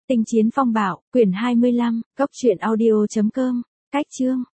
Tinh chiến phong bạo, quyển 25, cốc truyện audio.com, cách chương.